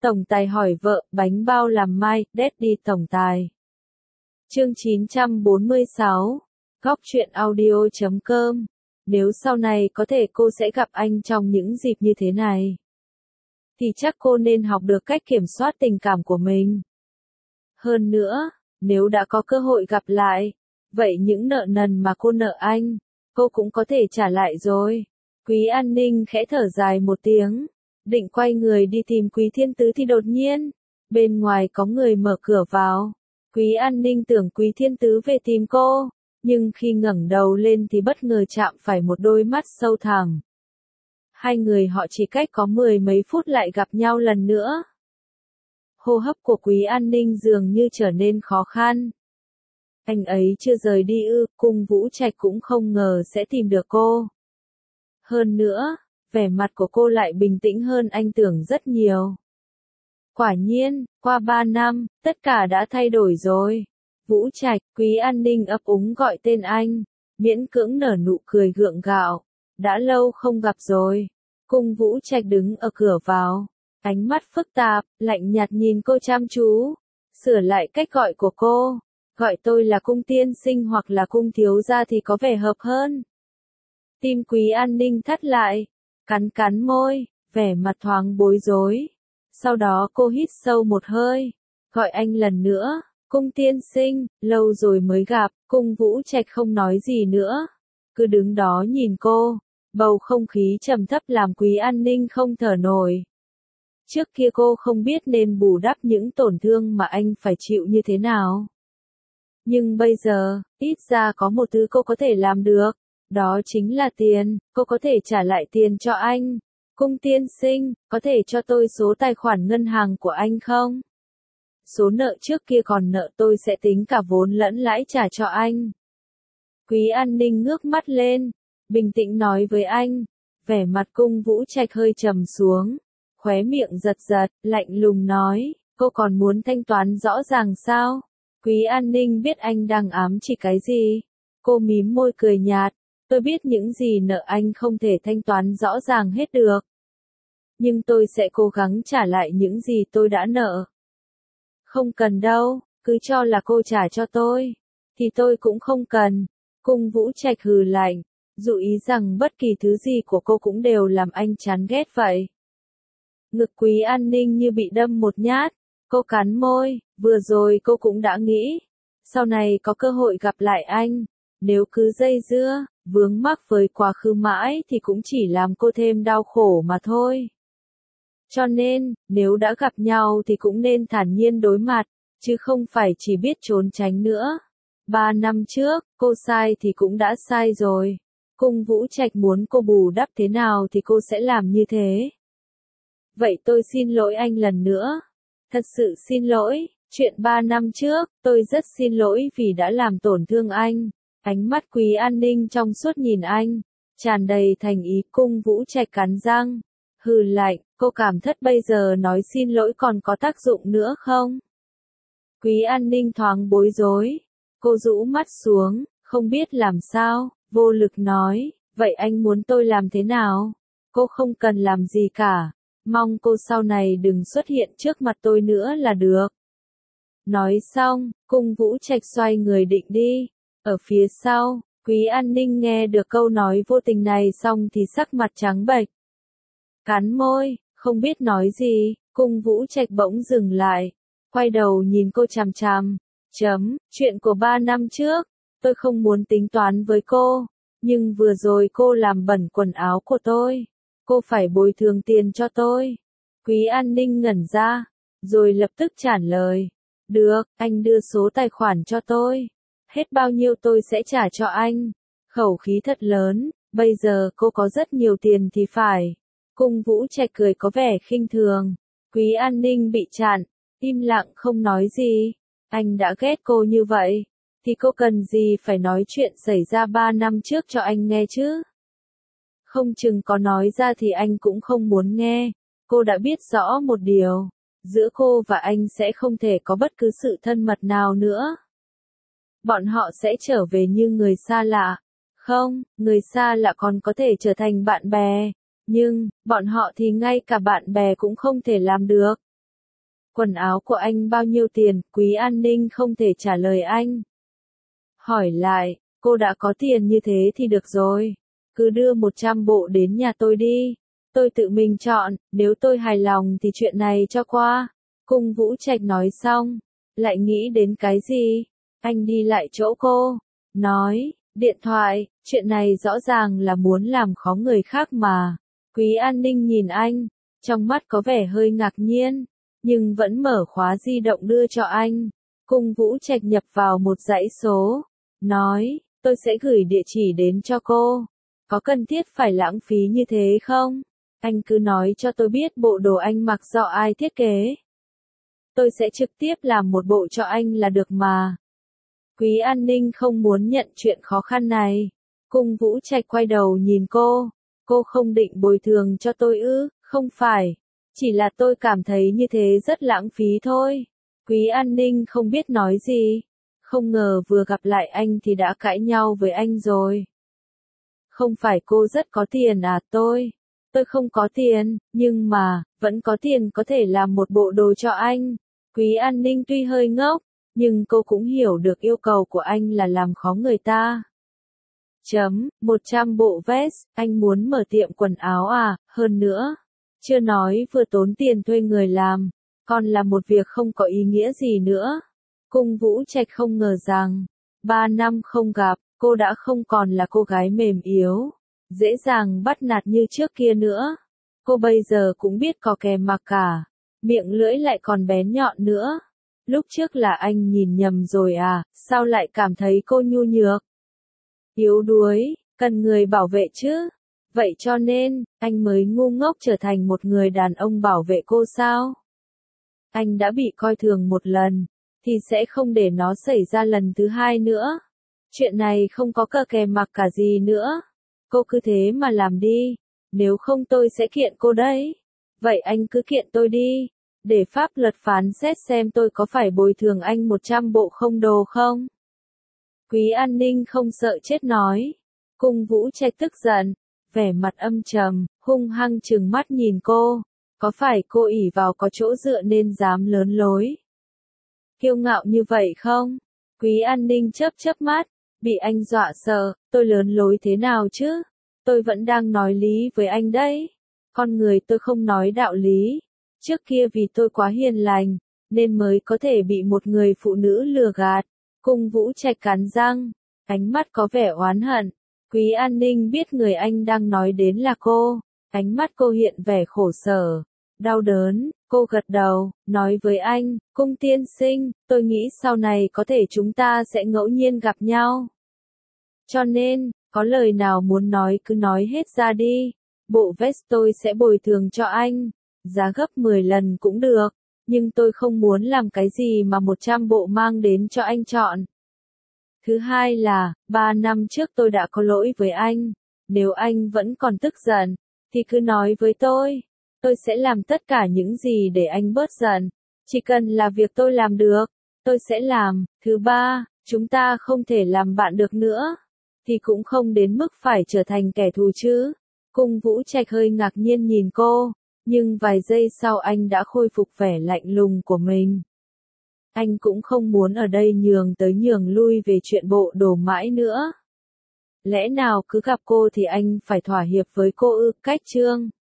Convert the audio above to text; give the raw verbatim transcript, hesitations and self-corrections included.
Tổng tài hỏi vợ, bánh bao làm mai, Daddy tổng tài. Chương chín trăm bốn mươi sáu, Góc truyện audio chấm com. Nếu sau này có thể cô sẽ gặp anh trong những dịp như thế này, thì chắc cô nên học được cách kiểm soát tình cảm của mình. Hơn nữa, nếu đã có cơ hội gặp lại, vậy những nợ nần mà cô nợ anh, cô cũng có thể trả lại rồi. Quý An Ninh khẽ thở dài một tiếng, định quay người đi tìm Quý Thiên Tứ thì đột nhiên, bên ngoài có người mở cửa vào. Quý An Ninh tưởng Quý Thiên Tứ về tìm cô, nhưng khi ngẩng đầu lên thì bất ngờ chạm phải một đôi mắt sâu thẳm. Hai người họ chỉ cách có mười mấy phút lại gặp nhau lần nữa. Hô hấp của Quý An Ninh dường như trở nên khó khăn. Anh ấy chưa rời đi ư? Cung Vũ Trạch cũng không ngờ sẽ tìm được cô. Hơn nữa, vẻ mặt của cô lại bình tĩnh hơn anh tưởng rất nhiều. Quả nhiên, qua ba năm, tất cả đã thay đổi rồi. Vũ Trạch, Quý An Ninh ấp úng gọi tên anh, miễn cưỡng nở nụ cười gượng gạo. Đã lâu không gặp rồi. Cung Vũ Trạch đứng ở cửa vào, ánh mắt phức tạp, lạnh nhạt nhìn cô chăm chú, sửa lại cách gọi của cô. Gọi tôi là Cung tiên sinh hoặc là Cung thiếu gia thì có vẻ hợp hơn. Tim Quý An Ninh thắt lại, cắn cắn môi, vẻ mặt thoáng bối rối. Sau đó cô hít sâu một hơi, gọi anh lần nữa, Cung tiên sinh, lâu rồi mới gặp. Cung Vũ Trạch không nói gì nữa, cứ đứng đó nhìn cô. Bầu không khí trầm thấp làm Quý An Ninh không thở nổi. Trước kia cô không biết nên bù đắp những tổn thương mà anh phải chịu như thế nào. Nhưng bây giờ, ít ra có một thứ cô có thể làm được, đó chính là tiền. Cô có thể trả lại tiền cho anh. Cung tiên sinh, có thể cho tôi số tài khoản ngân hàng của anh không? Số nợ trước kia còn nợ tôi sẽ tính cả vốn lẫn lãi trả cho anh. Quý An Ninh ngước mắt lên, bình tĩnh nói với anh. Vẻ mặt Cung Vũ Trạch hơi trầm xuống, khóe miệng giật giật, lạnh lùng nói, cô còn muốn thanh toán rõ ràng sao? Quý An Ninh biết anh đang ám chỉ cái gì. Cô mím môi cười nhạt, tôi biết những gì nợ anh không thể thanh toán rõ ràng hết được. Nhưng tôi sẽ cố gắng trả lại những gì tôi đã nợ. Không cần đâu, cứ cho là cô trả cho tôi, thì tôi cũng không cần. Cung Vũ Trạch hừ lạnh, dụ ý rằng bất kỳ thứ gì của cô cũng đều làm anh chán ghét vậy. Ngực Quý An Ninh như bị đâm một nhát, cô cắn môi, vừa rồi cô cũng đã nghĩ, sau này có cơ hội gặp lại anh, nếu cứ dây dưa, vướng mắc với quá khứ mãi thì cũng chỉ làm cô thêm đau khổ mà thôi. Cho nên, nếu đã gặp nhau thì cũng nên thản nhiên đối mặt, chứ không phải chỉ biết trốn tránh nữa. Ba năm trước, cô sai thì cũng đã sai rồi. Cung Vũ Trạch muốn cô bù đắp thế nào thì cô sẽ làm như thế. Vậy tôi xin lỗi anh lần nữa. Thật sự xin lỗi, chuyện ba năm trước, tôi rất xin lỗi vì đã làm tổn thương anh. Ánh mắt Quý An Ninh trong suốt nhìn anh, tràn đầy thành ý. Cung Vũ Trạch cắn răng, hừ lạnh, cô cảm thất bây giờ nói xin lỗi còn có tác dụng nữa không? Quý An Ninh thoáng bối rối, cô rũ mắt xuống, không biết làm sao, vô lực nói, vậy anh muốn tôi làm thế nào? Cô không cần làm gì cả, mong cô sau này đừng xuất hiện trước mặt tôi nữa là được. Nói xong, Cung Vũ Trạch xoay người định đi. Ở phía sau, Quý An Ninh nghe được câu nói vô tình này xong thì sắc mặt trắng bệch. Cắn môi, không biết nói gì, Cung Vũ Trạch bỗng dừng lại, quay đầu nhìn cô chằm chằm. Chấm, chuyện của ba năm trước, tôi không muốn tính toán với cô, nhưng vừa rồi cô làm bẩn quần áo của tôi, cô phải bồi thường tiền cho tôi. Quý An Ninh ngẩn ra, rồi lập tức trả lời, được, anh đưa số tài khoản cho tôi, hết bao nhiêu tôi sẽ trả cho anh. Khẩu khí thật lớn, bây giờ cô có rất nhiều tiền thì phải. Cung Vũ Trạch cười có vẻ khinh thường. Quý An Ninh bị chặn, im lặng không nói gì. Anh đã ghét cô như vậy, thì cô cần gì phải nói chuyện xảy ra ba năm trước cho anh nghe chứ? Không chừng có nói ra thì anh cũng không muốn nghe. Cô đã biết rõ một điều, giữa cô và anh sẽ không thể có bất cứ sự thân mật nào nữa. Bọn họ sẽ trở về như người xa lạ. Không, người xa lạ còn có thể trở thành bạn bè, nhưng, bọn họ thì ngay cả bạn bè cũng không thể làm được. Quần áo của anh bao nhiêu tiền? Quý An Ninh không thể trả lời anh. Hỏi lại, cô đã có tiền như thế thì được rồi. Cứ đưa một trăm bộ đến nhà tôi đi. Tôi tự mình chọn, nếu tôi hài lòng thì chuyện này cho qua. Cung Vũ Trạch nói xong, lại nghĩ đến cái gì? Anh đi lại chỗ cô, nói, điện thoại, chuyện này rõ ràng là muốn làm khó người khác mà. Quý An Ninh nhìn anh, trong mắt có vẻ hơi ngạc nhiên, nhưng vẫn mở khóa di động đưa cho anh. Cung Vũ Trạch nhập vào một dãy số, nói, tôi sẽ gửi địa chỉ đến cho cô. Có cần thiết phải lãng phí như thế không? Anh cứ nói cho tôi biết bộ đồ anh mặc do ai thiết kế. Tôi sẽ trực tiếp làm một bộ cho anh là được mà. Quý An Ninh không muốn nhận chuyện khó khăn này. Cung Vũ Trạch quay đầu nhìn cô. Cô không định bồi thường cho tôi ư? Không phải. Chỉ là tôi cảm thấy như thế rất lãng phí thôi. Quý An Ninh không biết nói gì. Không ngờ vừa gặp lại anh thì đã cãi nhau với anh rồi. Không phải cô rất có tiền à? Tôi. Tôi không có tiền, nhưng mà, vẫn có tiền có thể làm một bộ đồ cho anh. Quý An Ninh tuy hơi ngốc, nhưng cô cũng hiểu được yêu cầu của anh là làm khó người ta. Chấm, một trăm bộ vest, anh muốn mở tiệm quần áo à? Hơn nữa, chưa nói vừa tốn tiền thuê người làm, còn là một việc không có ý nghĩa gì nữa. Cung Vũ Trạch không ngờ rằng, ba năm không gặp, cô đã không còn là cô gái mềm yếu, dễ dàng bắt nạt như trước kia nữa. Cô bây giờ cũng biết có kè mặc cả, miệng lưỡi lại còn bén nhọn nữa. Lúc trước là anh nhìn nhầm rồi à? Sao lại cảm thấy cô nhu nhược, yếu đuối, cần người bảo vệ chứ? Vậy cho nên, anh mới ngu ngốc trở thành một người đàn ông bảo vệ cô sao? Anh đã bị coi thường một lần, thì sẽ không để nó xảy ra lần thứ hai nữa. Chuyện này không có cờ kè mặc cả gì nữa. Cô cứ thế mà làm đi, nếu không tôi sẽ kiện cô đấy. Vậy anh cứ kiện tôi đi, để pháp luật phán xét xem tôi có phải bồi thường anh một trăm bộ không đồ không? Quý An Ninh không sợ chết nói. Cung Vũ Trạch tức giận, vẻ mặt âm trầm, hung hăng trừng mắt nhìn cô. Có phải cô ỷ vào có chỗ dựa nên dám lớn lối, kiêu ngạo như vậy không? Quý An Ninh chớp chớp mắt, bị anh dọa sợ. Tôi lớn lối thế nào chứ? Tôi vẫn đang nói lý với anh đấy. Con người tôi không nói đạo lý. Trước kia vì tôi quá hiền lành, nên mới có thể bị một người phụ nữ lừa gạt. Cung Vũ Trạch cắn răng, ánh mắt có vẻ oán hận. Quý An Ninh biết người anh đang nói đến là cô. Ánh mắt cô hiện vẻ khổ sở, đau đớn. Cô gật đầu, nói với anh, Cung tiên sinh, tôi nghĩ sau này có thể chúng ta sẽ ngẫu nhiên gặp nhau. Cho nên, có lời nào muốn nói cứ nói hết ra đi. Bộ vest tôi sẽ bồi thường cho anh, giá gấp mười lần cũng được, nhưng tôi không muốn làm cái gì mà một trăm bộ mang đến cho anh chọn. Thứ hai là, ba năm trước tôi đã có lỗi với anh, nếu anh vẫn còn tức giận, thì cứ nói với tôi, tôi sẽ làm tất cả những gì để anh bớt giận, chỉ cần là việc tôi làm được, tôi sẽ làm. Thứ ba, chúng ta không thể làm bạn được nữa, thì cũng không đến mức phải trở thành kẻ thù chứ. Cung Vũ Trạch hơi ngạc nhiên nhìn cô, nhưng vài giây sau anh đã khôi phục vẻ lạnh lùng của mình. Anh cũng không muốn ở đây nhường tới nhường lui về chuyện bộ đồ mãi nữa. Lẽ nào cứ gặp cô thì anh phải thỏa hiệp với cô ư? Cách chương